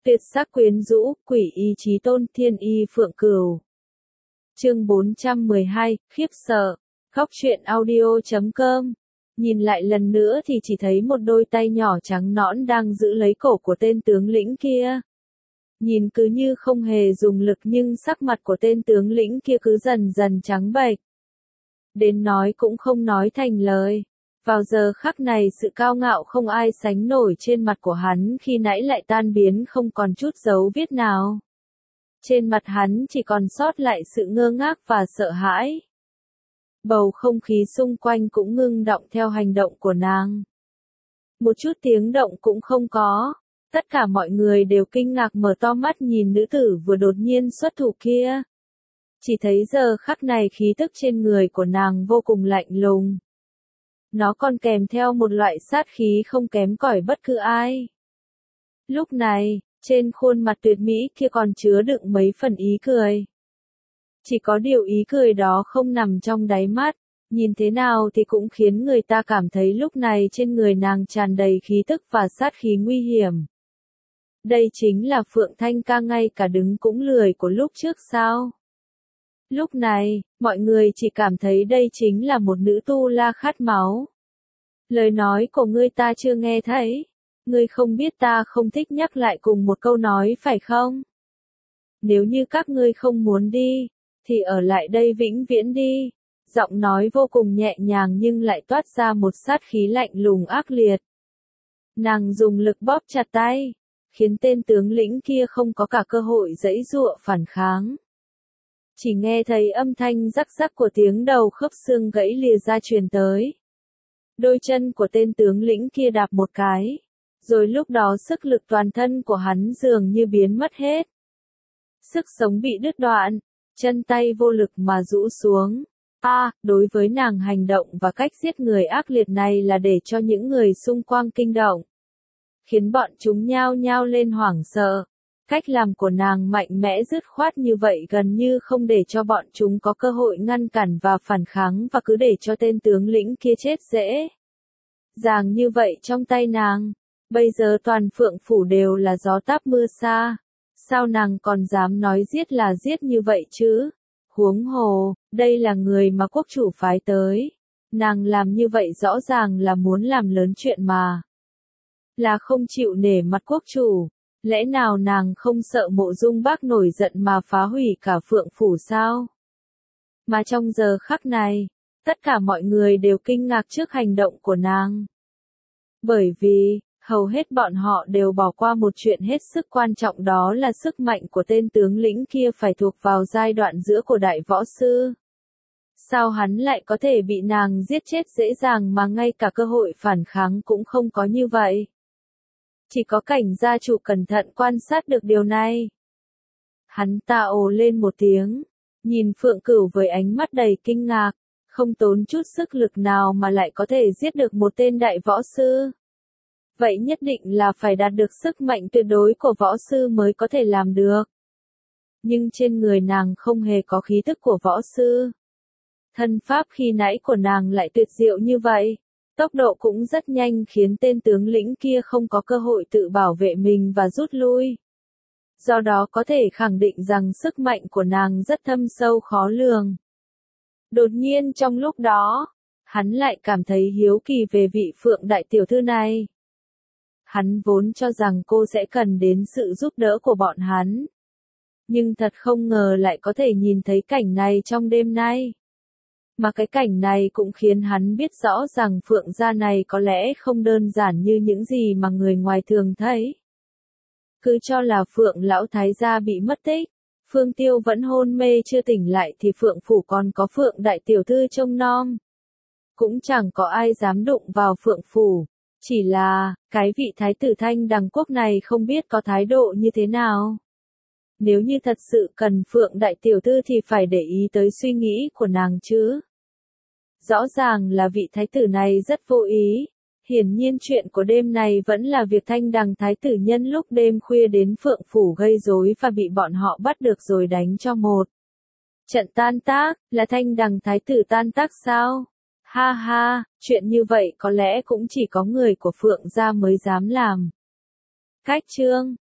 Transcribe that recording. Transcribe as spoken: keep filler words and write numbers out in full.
Tuyệt sắc quyến rũ, quỷ y chí tôn, thiên y phượng cửu. Chương bốn trăm mười hai, khiếp sợ. Khóc chuyện audio chấm com. Nhìn lại lần nữa thì chỉ thấy một đôi tay nhỏ trắng nõn đang giữ lấy cổ của tên tướng lĩnh kia. Nhìn cứ như không hề dùng lực nhưng sắc mặt của tên tướng lĩnh kia cứ dần dần trắng bệch. Đến nói cũng không nói thành lời. Vào giờ khắc này sự cao ngạo không ai sánh nổi trên mặt của hắn khi nãy lại tan biến không còn chút dấu vết nào. Trên mặt hắn chỉ còn sót lại sự ngơ ngác và sợ hãi. Bầu không khí xung quanh cũng ngưng động theo hành động của nàng. Một chút tiếng động cũng không có. Tất cả mọi người đều kinh ngạc mở to mắt nhìn nữ tử vừa đột nhiên xuất thủ kia. Chỉ thấy giờ khắc này khí tức trên người của nàng vô cùng lạnh lùng. Nó còn kèm theo một loại sát khí không kém cỏi bất cứ ai. Lúc này, trên khuôn mặt tuyệt mỹ kia còn chứa đựng mấy phần ý cười. Chỉ có điều ý cười đó không nằm trong đáy mắt, nhìn thế nào thì cũng khiến người ta cảm thấy lúc này trên người nàng tràn đầy khí tức và sát khí nguy hiểm. Đây chính là Phượng Thanh Ca ngay cả đứng cũng lười của lúc trước sao? Lúc này, mọi người chỉ cảm thấy đây chính là một nữ tu la khát máu. Lời nói của ngươi ta chưa nghe thấy. Ngươi không biết ta không thích nhắc lại cùng một câu nói phải không? Nếu như các ngươi không muốn đi, thì ở lại đây vĩnh viễn đi. Giọng nói vô cùng nhẹ nhàng nhưng lại toát ra một sát khí lạnh lùng ác liệt. Nàng dùng lực bóp chặt tay, khiến tên tướng lĩnh kia không có cả cơ hội giãy giụa phản kháng. Chỉ nghe thấy âm thanh rắc rắc của tiếng đầu khớp xương gãy lìa ra truyền tới. Đôi chân của tên tướng lĩnh kia đạp một cái, rồi lúc đó sức lực toàn thân của hắn dường như biến mất hết. Sức sống bị đứt đoạn, chân tay vô lực mà rũ xuống. A, à, đối với nàng hành động và cách giết người ác liệt này là để cho những người xung quanh kinh động, khiến bọn chúng nhao nhao lên hoảng sợ. Cách làm của nàng mạnh mẽ dứt khoát như vậy gần như không để cho bọn chúng có cơ hội ngăn cản và phản kháng và cứ để cho tên tướng lĩnh kia chết dễ dàng như vậy trong tay nàng. Bây giờ toàn Phượng Phủ đều là gió táp mưa xa. Sao nàng còn dám nói giết là giết như vậy chứ? Huống hồ, đây là người mà quốc chủ phái tới. Nàng làm như vậy rõ ràng là muốn làm lớn chuyện mà. Là không chịu nể mặt quốc chủ. Lẽ nào nàng không sợ Mộ Dung Bác nổi giận mà phá hủy cả Phượng Phủ sao? Mà trong giờ khắc này, tất cả mọi người đều kinh ngạc trước hành động của nàng. Bởi vì, hầu hết bọn họ đều bỏ qua một chuyện hết sức quan trọng, đó là sức mạnh của tên tướng lĩnh kia phải thuộc vào giai đoạn giữa của đại võ sư. Sao hắn lại có thể bị nàng giết chết dễ dàng mà ngay cả cơ hội phản kháng cũng không có như vậy? Chỉ có Cảnh gia chủ cẩn thận quan sát được điều này. Hắn ta ồ lên một tiếng, nhìn Phượng Cửu với ánh mắt đầy kinh ngạc, không tốn chút sức lực nào mà lại có thể giết được một tên đại võ sư. Vậy nhất định là phải đạt được sức mạnh tuyệt đối của võ sư mới có thể làm được. Nhưng trên người nàng không hề có khí tức của võ sư. Thân pháp khi nãy của nàng lại tuyệt diệu như vậy. Tốc độ cũng rất nhanh khiến tên tướng lĩnh kia không có cơ hội tự bảo vệ mình và rút lui. Do đó có thể khẳng định rằng sức mạnh của nàng rất thâm sâu khó lường. Đột nhiên trong lúc đó, hắn lại cảm thấy hiếu kỳ về vị Phượng đại tiểu thư này. Hắn vốn cho rằng cô sẽ cần đến sự giúp đỡ của bọn hắn. Nhưng thật không ngờ lại có thể nhìn thấy cảnh này trong đêm nay. Mà cái cảnh này cũng khiến hắn biết rõ rằng Phượng gia này có lẽ không đơn giản như những gì mà người ngoài thường thấy. Cứ cho là Phượng lão thái gia bị mất tích, Phương Tiêu vẫn hôn mê chưa tỉnh lại thì Phượng Phủ còn có Phượng đại tiểu thư trông nom. Cũng chẳng có ai dám đụng vào Phượng Phủ. Chỉ là, cái vị thái tử Thanh Đằng Quốc này không biết có thái độ như thế nào. Nếu như thật sự cần Phượng đại tiểu thư thì phải để ý tới suy nghĩ của nàng chứ. Rõ ràng là vị thái tử này rất vô ý. Hiển nhiên chuyện của đêm này vẫn là việc Thanh Đằng thái tử nhân lúc đêm khuya đến Phượng Phủ gây rối và bị bọn họ bắt được rồi đánh cho một trận tan tác, là Thanh Đằng thái tử tan tác sao? Ha ha, chuyện như vậy có lẽ cũng chỉ có người của Phượng gia mới dám làm. Cách chương